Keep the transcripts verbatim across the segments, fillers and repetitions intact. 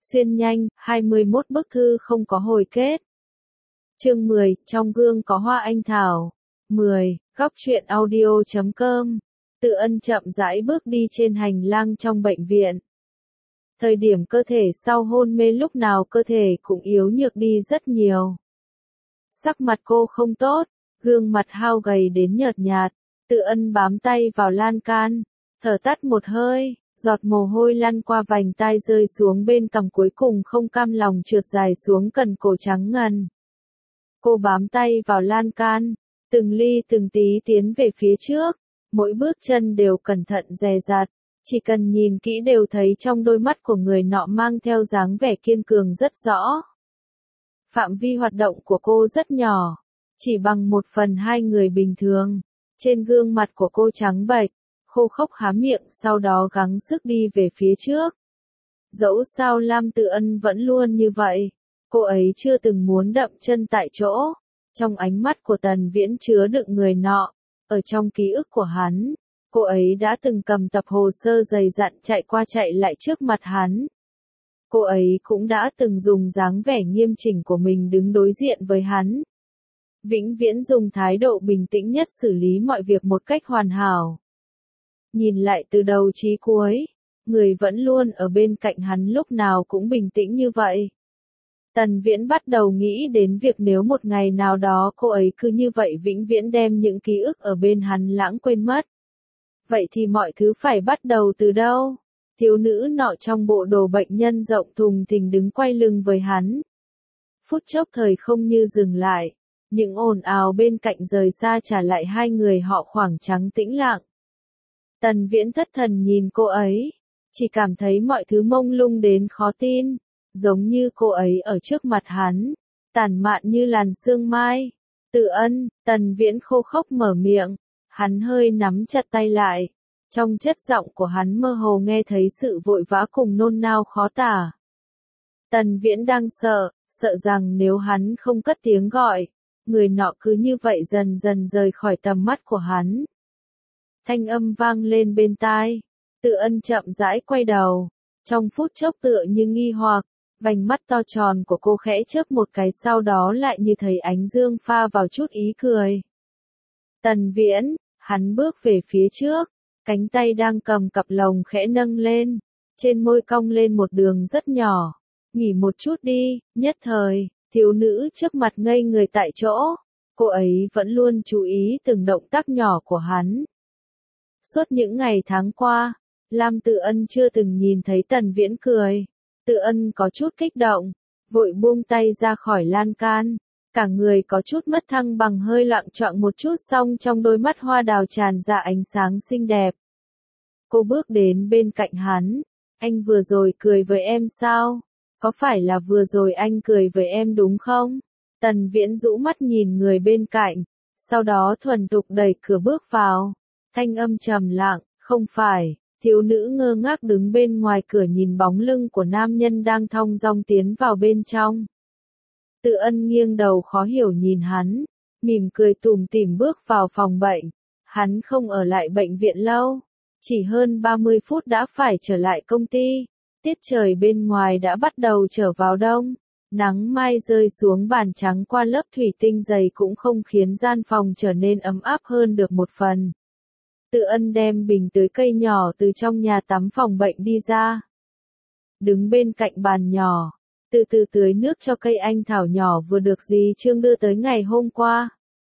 Xuyên nhanh, hai mươi mốt bức thư không có hồi kết. Chương mười, trong gương có hoa anh thảo. mười, góc truyện audio chấm com. Tự Ân chậm rãi bước đi trên hành lang trong bệnh viện. Thời điểm cơ thể sau hôn mê lúc nào cơ thể cũng yếu nhược đi rất nhiều. Sắc mặt cô không tốt, gương mặt hao gầy đến nhợt nhạt. Tự Ân bám tay vào lan can, thở tắt một hơi, giọt mồ hôi lăn qua vành tai rơi xuống bên cằm, cuối cùng không cam lòng trượt dài xuống cần cổ trắng ngần. Cô bám tay vào lan can, từng ly từng tí tiến về phía trước, mỗi bước chân đều cẩn thận dè dặt, chỉ cần nhìn kỹ đều thấy trong đôi mắt của người nọ mang theo dáng vẻ kiên cường rất rõ. Phạm vi hoạt động của cô rất nhỏ, chỉ bằng một phần hai người bình thường. Trên gương mặt của cô trắng bệch, khô khốc há miệng, sau đó gắng sức đi về phía trước. Dẫu sao Lam Tự Ân vẫn luôn như vậy, cô ấy chưa từng muốn đậm chân tại chỗ. Trong ánh mắt của Tần Viễn chứa đựng người nọ, ở trong ký ức của hắn, cô ấy đã từng cầm tập hồ sơ dày dặn chạy qua chạy lại trước mặt hắn. Cô ấy cũng đã từng dùng dáng vẻ nghiêm chỉnh của mình đứng đối diện với hắn. Vĩnh viễn dùng thái độ bình tĩnh nhất xử lý mọi việc một cách hoàn hảo. Nhìn lại từ đầu chí cuối, người vẫn luôn ở bên cạnh hắn lúc nào cũng bình tĩnh như vậy. Tần Viễn bắt đầu nghĩ đến việc nếu một ngày nào đó cô ấy cứ như vậy vĩnh viễn đem những ký ức ở bên hắn lãng quên mất. Vậy thì mọi thứ phải bắt đầu từ đâu? Thiếu nữ nọ trong bộ đồ bệnh nhân rộng thùng thình đứng quay lưng với hắn. Phút chốc thời không như dừng lại. Những ồn ào bên cạnh rời xa trả lại hai người họ khoảng trắng tĩnh lặng. Tần Viễn thất thần nhìn cô ấy, chỉ cảm thấy mọi thứ mông lung đến khó tin, giống như cô ấy ở trước mặt hắn, tản mạn như làn sương mai. Tự Ân, Tần Viễn khô khốc mở miệng, hắn hơi nắm chặt tay lại, trong chất giọng của hắn mơ hồ nghe thấy sự vội vã cùng nôn nao khó tả. Tần Viễn đang sợ, sợ rằng nếu hắn không cất tiếng gọi, người nọ cứ như vậy dần dần rời khỏi tầm mắt của hắn. Thanh âm vang lên bên tai, Tự Ân chậm rãi quay đầu, trong phút chốc tựa như nghi hoặc, vành mắt to tròn của cô khẽ chớp một cái, sau đó lại như thấy ánh dương pha vào chút ý cười. Tần Viễn, hắn bước về phía trước, cánh tay đang cầm cặp lồng khẽ nâng lên, trên môi cong lên một đường rất nhỏ. Nghỉ một chút đi, nhất thời. Thiếu nữ trước mặt ngây người tại chỗ, cô ấy vẫn luôn chú ý từng động tác nhỏ của hắn. Suốt những ngày tháng qua, Lam Tự Ân chưa từng nhìn thấy Tần Viễn cười. Tự Ân có chút kích động, vội buông tay ra khỏi lan can, cả người có chút mất thăng bằng, hơi loạng choạng một chút, xong trong đôi mắt hoa đào tràn ra ánh sáng xinh đẹp. Cô bước đến bên cạnh hắn, anh vừa rồi cười với em sao? Có phải là vừa rồi anh cười với em đúng không? Tần Viễn rũ mắt nhìn người bên cạnh, sau đó thuần thục đẩy cửa bước vào. Thanh âm trầm lặng, không phải. Thiếu nữ ngơ ngác đứng bên ngoài cửa nhìn bóng lưng của nam nhân đang thong dong tiến vào bên trong. Tự Ân nghiêng đầu khó hiểu nhìn hắn, mỉm cười tủm tỉm bước vào phòng bệnh. Hắn không ở lại bệnh viện lâu, chỉ hơn ba mươi phút đã phải trở lại công ty. Tiết trời bên ngoài đã bắt đầu trở vào đông, nắng mai rơi xuống bàn trắng qua lớp thủy tinh dày cũng không khiến gian phòng trở nên ấm áp hơn được một phần. Tự Ân đem bình tưới cây nhỏ từ trong nhà tắm phòng bệnh đi ra. Đứng bên cạnh bàn nhỏ, từ từ tưới nước cho cây anh thảo nhỏ vừa được dì Trương đưa tới ngày hôm qua.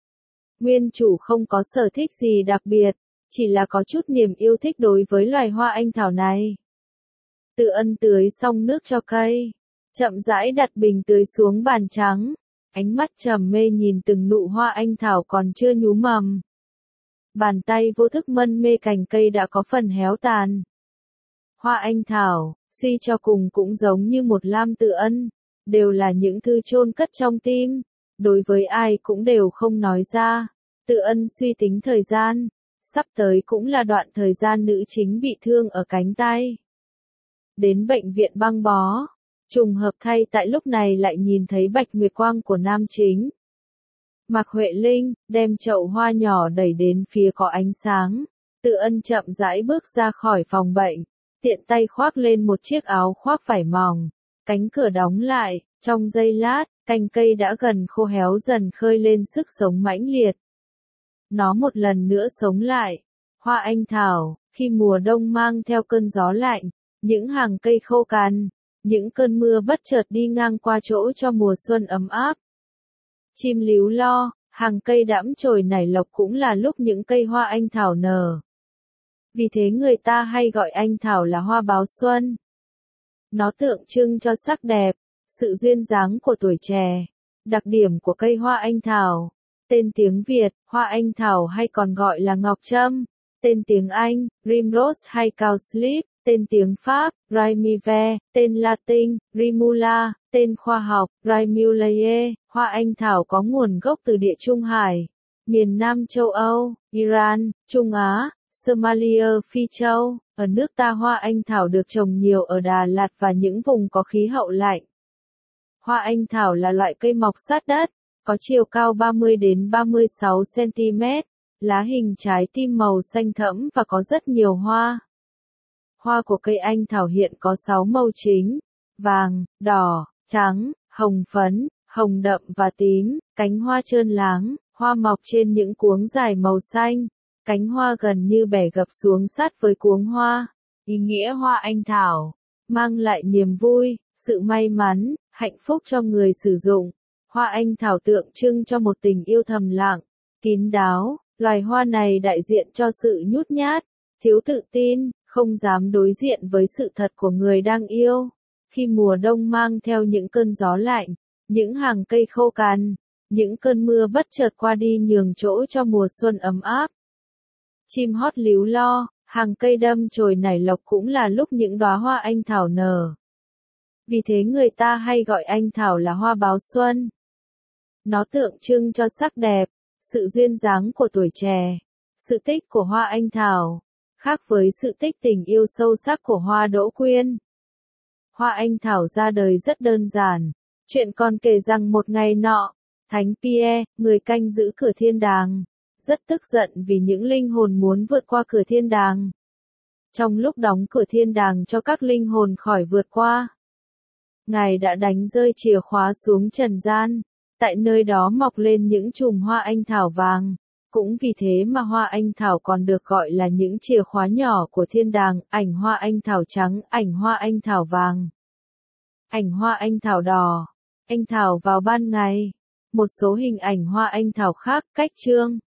Nguyên chủ không có sở thích gì đặc biệt, chỉ là có chút niềm yêu thích đối với loài hoa anh thảo này. Tự Ân tưới xong nước cho cây, chậm rãi đặt bình tưới xuống bàn trắng, ánh mắt trầm mê nhìn từng nụ hoa anh thảo còn chưa nhú mầm. Bàn tay vô thức mân mê cành cây đã có phần héo tàn. Hoa anh thảo, suy cho cùng cũng giống như một Lam Tự Ân, đều là những thư chôn cất trong tim, đối với ai cũng đều không nói ra. Tự Ân suy tính thời gian, sắp tới cũng là đoạn thời gian nữ chính bị thương ở cánh tay. Đến bệnh viện băng bó, trùng hợp thay tại lúc này lại nhìn thấy bạch nguyệt quang của nam chính. Mạc Huệ Linh, đem chậu hoa nhỏ đẩy đến phía có ánh sáng. Tự Ân chậm rãi bước ra khỏi phòng bệnh, tiện tay khoác lên một chiếc áo khoác vải mỏng, Cánh cửa đóng lại, trong giây lát, cành cây đã gần khô héo dần khơi lên sức sống mãnh liệt. Nó một lần nữa sống lại. Hoa anh thảo, khi mùa đông mang theo cơn gió lạnh, những hàng cây khô cằn, những cơn mưa bất chợt đi ngang qua chỗ cho mùa xuân ấm áp. Chim líu lo, hàng cây đẫm chồi nảy lộc cũng là lúc những cây hoa anh thảo nở. Vì thế người ta hay gọi anh thảo là hoa báo xuân. Nó tượng trưng cho sắc đẹp, sự duyên dáng của tuổi trẻ. Đặc điểm của cây hoa anh thảo. Tên tiếng Việt, hoa anh thảo hay còn gọi là ngọc trâm. Tên tiếng Anh, Primrose hay Cowslip. Tên tiếng Pháp, Rimive. Tên Latin, Rimula. Tên khoa học, Primulae. Hoa anh thảo có nguồn gốc từ Địa Trung Hải, miền Nam châu Âu, Iran, Trung Á, Somalia, Phi Châu. Ở nước ta hoa anh thảo được trồng nhiều ở Đà Lạt và những vùng có khí hậu lạnh. Hoa anh thảo là loại cây mọc sát đất, có chiều cao ba mươi đến ba mươi sáu xăng ti mét, lá hình trái tim màu xanh thẫm và có rất nhiều hoa. Hoa của cây anh thảo hiện có sáu màu chính: vàng, đỏ, trắng, hồng phấn, hồng đậm và tím. Cánh hoa trơn láng, hoa mọc trên những cuống dài màu xanh. Cánh hoa gần như bẻ gập xuống sát với cuống hoa. Ý nghĩa hoa anh thảo mang lại niềm vui, sự may mắn, hạnh phúc cho người sử dụng. Hoa anh thảo tượng trưng cho một tình yêu thầm lặng, kín đáo. Loài hoa này đại diện cho sự nhút nhát, thiếu tự tin, không dám đối diện với sự thật của người đang yêu. Khi mùa đông mang theo những cơn gió lạnh, những hàng cây khô cằn, những cơn mưa bất chợt qua đi nhường chỗ cho mùa xuân ấm áp. Chim hót líu lo, hàng cây đâm chồi nảy lộc cũng là lúc những đóa hoa anh thảo nở. Vì thế người ta hay gọi anh thảo là hoa báo xuân. Nó tượng trưng cho sắc đẹp, sự duyên dáng của tuổi trẻ. Sự tích của hoa anh thảo khác với sự tích tình yêu sâu sắc của hoa đỗ quyên. Hoa anh thảo ra đời rất đơn giản. Chuyện còn kể rằng một ngày nọ, Thánh Pierre, người canh giữ cửa thiên đàng, rất tức giận vì những linh hồn muốn vượt qua cửa thiên đàng. Trong lúc đóng cửa thiên đàng cho các linh hồn khỏi vượt qua, Ngài đã đánh rơi chìa khóa xuống trần gian. Tại nơi đó mọc lên những chùm hoa anh thảo vàng. Cũng vì thế mà hoa anh thảo còn được gọi là những chìa khóa nhỏ của thiên đàng. Ảnh hoa anh thảo trắng, ảnh hoa anh thảo vàng, ảnh hoa anh thảo đỏ, anh thảo vào ban ngày. Một số hình ảnh hoa anh thảo khác, cách chương.